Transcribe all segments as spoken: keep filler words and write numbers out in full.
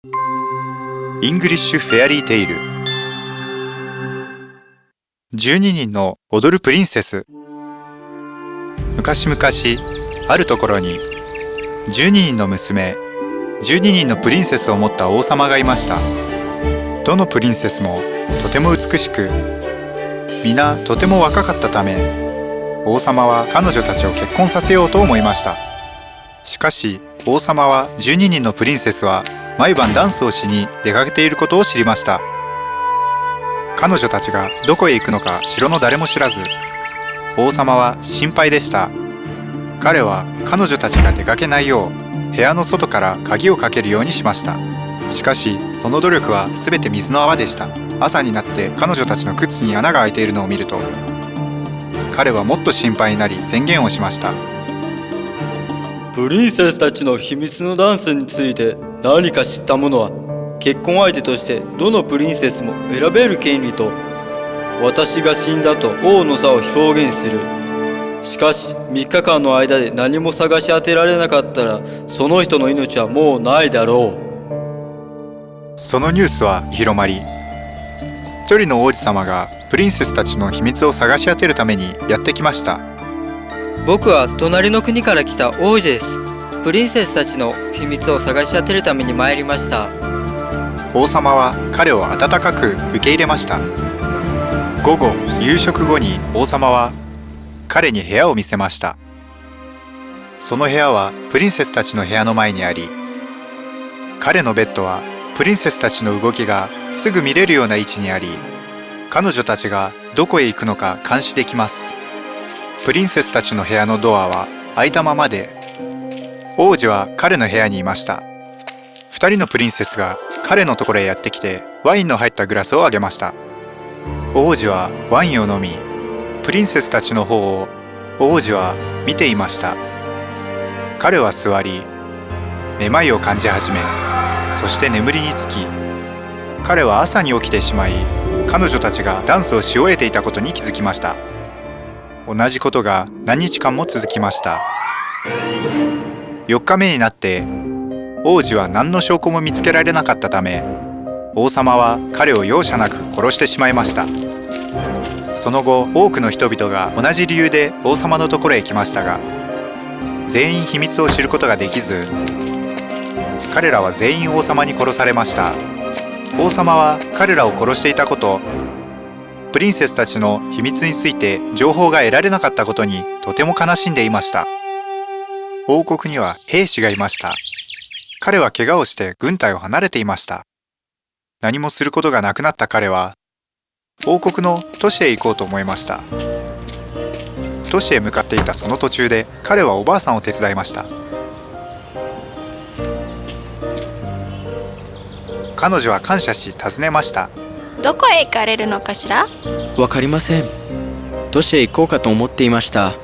イングリッシュフェアリーテイル。じゅうににんの踊るプリンセス。昔々あるところにじゅうににんの娘、じゅうににんのプリンセスを持った王様がいました。どのプリンセスもとても美しく、皆とても若かったため、王様は彼女たちを結婚させようと思いました。しかし王様はじゅうににんのプリンセスは毎晩ダンスをしに出かけていることを知りました。彼女たちがどこへ行くのか城の誰も知らず、王様は心配でした。彼は彼女たちが出かけないよう部屋の外から鍵をかけるようにしました。しかしその努力はすべて水の泡でした。朝になって彼女たちの靴に穴が開いているのを見ると、彼はもっと心配になり宣言をしました。 プリンセスたちの秘密のダンスについて何か知った者は結婚相手としてどのプリンセスも選べる権利と、私が死んだと王の座を表現する。しかしみっかかんの間で何も探し当てられなかったら、その人の命はもうないだろう。そのニュースは広まり、一人の王子様がプリンセスたちの秘密を探し当てるためにやってきました。 僕は隣の国から来た王子です。プリンセスたちの秘密を探し当てるために参りました。 王様は彼を温かく受け入れました。午後、夕食後に王様は彼に部屋を見せました。その部屋はプリンセスたちの部屋の前にあり、彼のベッドはプリンセスたちの動きがすぐ見れるような位置にあり、彼女たちがどこへ行くのか監視できます。プリンセスたちの部屋のドアは開いたままで、王子は彼の部屋にいました。二人のプリンセスが彼のところへやってきてワインの入ったグラスをあげました。王子はワインを飲み、プリンセスたちの方を王子は見ていました。彼は座り、めまいを感じ始め、そして眠りにつき、彼は朝に起きてしまい、彼女たちがダンスをし終えていたことに気づきました。同じことが何日間も続きました。よっかめになって王子は何の証拠も見つけられなかったため、王様は彼を容赦なく殺してしまいました。その後、多くの人々が同じ理由で王様のところへ来ましたが、全員秘密を知ることができず、彼らは全員王様に殺されました。王様は彼らを殺していたこと、プリンセスたちの秘密について情報が得られなかったことにとても悲しんでいました。王国には兵士がいました。彼は怪我をして軍隊を離れていました。何もすることがなくなった彼は、王国の都市へ行こうと思いました。都市へ向かっていたその途中で、彼はおばあさんを手伝いました。彼女は感謝し尋ねました。 どこへ行かれるのかしら？ わかりません。都市へ行こうかと思っていました。 あ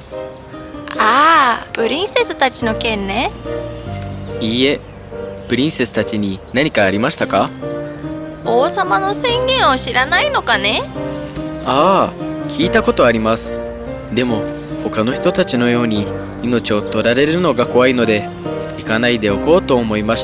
あ、プリンセスたちの件ね。 いいえ、プリンセスたちに何かありましたか？ 王様の宣言を知らないのかね？ ああ、聞いたことあります。でも他の人たちのように命を取られるのが怖いので、行かないでおこうと思いました。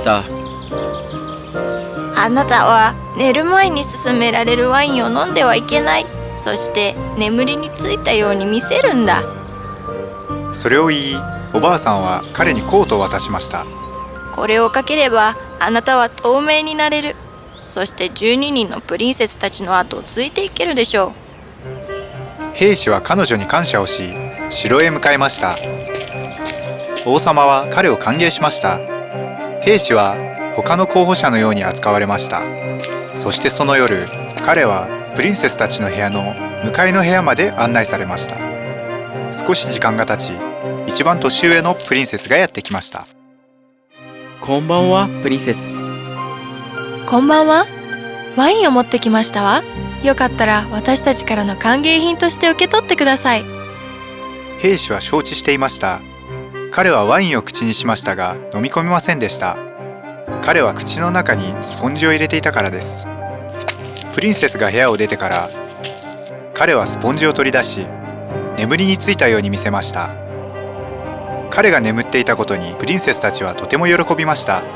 あなたは寝る前に勧められるワインを飲んではいけない。そして眠りについたように見せるんだ。 それを言い、おばあさんは彼にコートを渡しました。 これをかければあなたは透明になれる。そしてじゅうににんのプリンセスたちの後をついていけるでしょう。兵士は彼女に感謝をし、城へ向かいました。王様は彼を歓迎しました。兵士は他の候補者のように扱われました。そしてその夜、彼はプリンセスたちの部屋の向かいの部屋まで案内されました。少し時間が経ち、一番年上のプリンセスがやってきました。 こんばんは、プリンセス。 こんばんは。ワインを持ってきましたわ。よかったら私たちからの歓迎品として受け取ってください。 兵士は承知していました。彼はワインを口にしましたが、飲み込みませんでした。彼は口の中にスポンジを入れていたからです。プリンセスが部屋を出てから、彼はスポンジを取り出し、眠りについたように見せました。彼が眠っていたことにプリンセスたちはとても喜びました。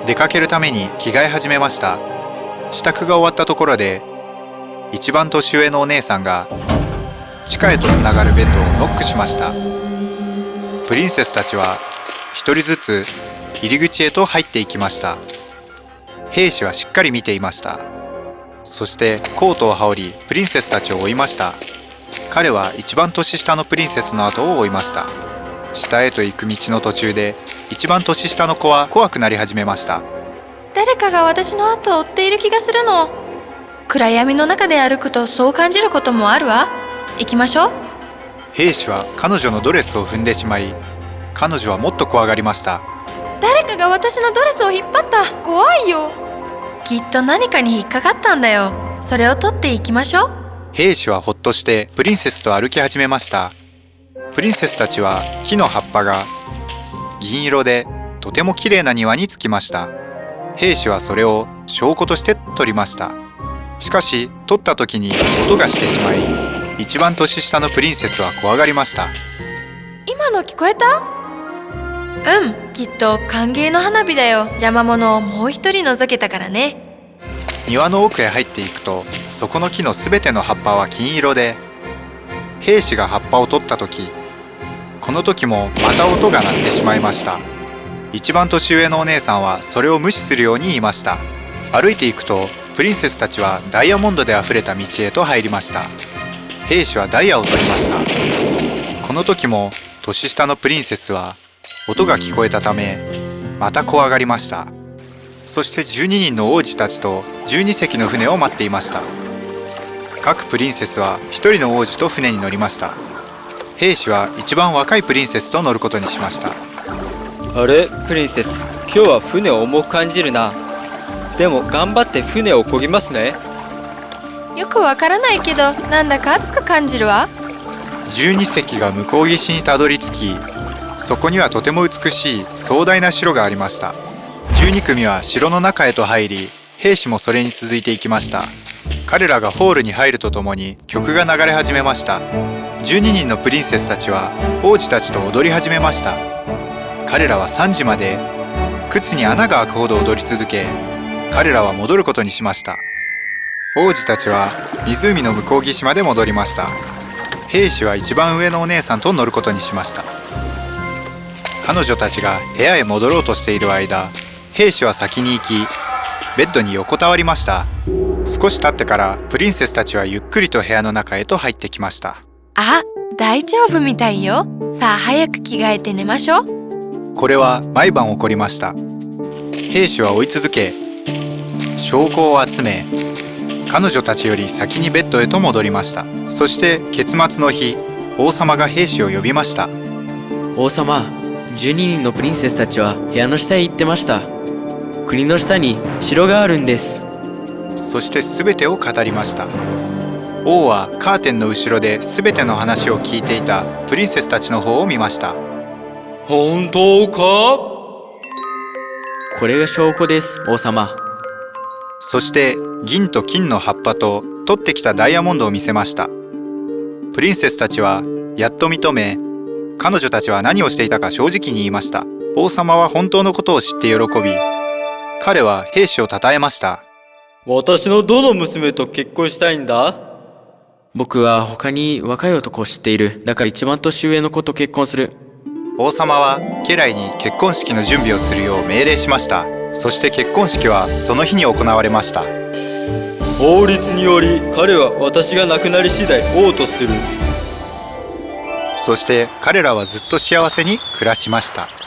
出かけるために着替え始めました。支度が終わったところで、一番年上のお姉さんが地下へとつながるベッドをノックしました。プリンセスたちは一人ずつ入り口へと入っていきました。兵士はしっかり見ていました。そしてコートを羽織り、プリンセスたちを追いました。彼は一番年下のプリンセスの後を追いました。下へと行く道の途中で、一番年下の子は怖くなり始めました。 誰かが私の後を追っている気がするの。暗闇の中で歩くとそう感じることもあるわ。行きましょう。 兵士は彼女のドレスを踏んでしまい、彼女はもっと怖がりました。 誰かが私のドレスを引っ張った。怖いよ。きっと何かに引っかかったんだよ。それを取っていきましょう。 兵士はほっとしてプリンセスと歩き始めました。プリンセスたちは木の葉っぱが銀色でとても綺麗な庭に着きました。兵士はそれを証拠として取りました。しかし取った時に音がしてしまい、一番年下のプリンセスは怖がりました。 今の聞こえた？うん、きっと歓迎の花火だよ。邪魔者をもう一人除けたからね。 庭の奥へ入っていくと、そこの木のすべての葉っぱは金色で、兵士が葉っぱを取った時、この時もまた音が鳴ってしまいました。一番年上のお姉さんはそれを無視するように言いました。歩いていくと、プリンセスたちはダイヤモンドであふれた道へと入りました。兵士はダイヤを取りました。この時も年下のプリンセスは音が聞こえたため、また怖がりました。そしてじゅうににんの王子たちとじゅうにせきの船を待っていました。各プリンセスはひとりの王子と船に乗りました。兵士は一番若いプリンセスと乗ることにしました。 あれ、プリンセス、今日は船を重く感じるな。でも頑張って船を漕ぎますね。 よくわからないけど、なんだか熱く感じるわ。 じゅうにせきが向こう岸にたどり着き、そこにはとても美しい壮大な城がありました。じゅうにくみは城の中へと入り、兵士もそれに続いていきました。彼らがホールに入るとともに曲が流れ始めました。じゅうににんのプリンセスたちは王子たちと踊り始めました。彼らはさんじまで靴に穴が開くほど踊り続け、彼らは戻ることにしました。王子たちは湖の向こう岸まで戻りました。兵士は一番上のお姉さんと乗ることにしました。彼女たちが部屋へ戻ろうとしている間、兵士は先に行き、ベッドに横たわりました。少し経ってからプリンセスたちはゆっくりと部屋の中へと入ってきました。 あ、大丈夫みたいよ。さあ早く着替えて寝ましょう。 これは毎晩起こりました。兵士は追い続け、証拠を集め、彼女たちより先にベッドへと戻りました。そして結末の日、王様が兵士を呼びました。 王様、じゅうににんのプリンセスたちは部屋の下へ行ってました。国の下に城があるんです。 そして全てを語りました。王はカーテンの後ろで全ての話を聞いていたプリンセスたちの方を見ました。 本当か？ これが証拠です、王様。 そして銀と金の葉っぱと取ってきたダイヤモンドを見せました。プリンセスたちはやっと認め、彼女たちは何をしていたか正直に言いました。王様は本当のことを知って喜び、彼は兵士を称えました。 私のどの娘と結婚したいんだ？ 僕は他に若い男を知っている。だから一番年上の子と結婚する。 王様は家来に結婚式の準備をするよう命令しました。そして結婚式はその日に行われました。 法律により彼は私が亡くなり次第王とする。 そして彼らはずっと幸せに暮らしました。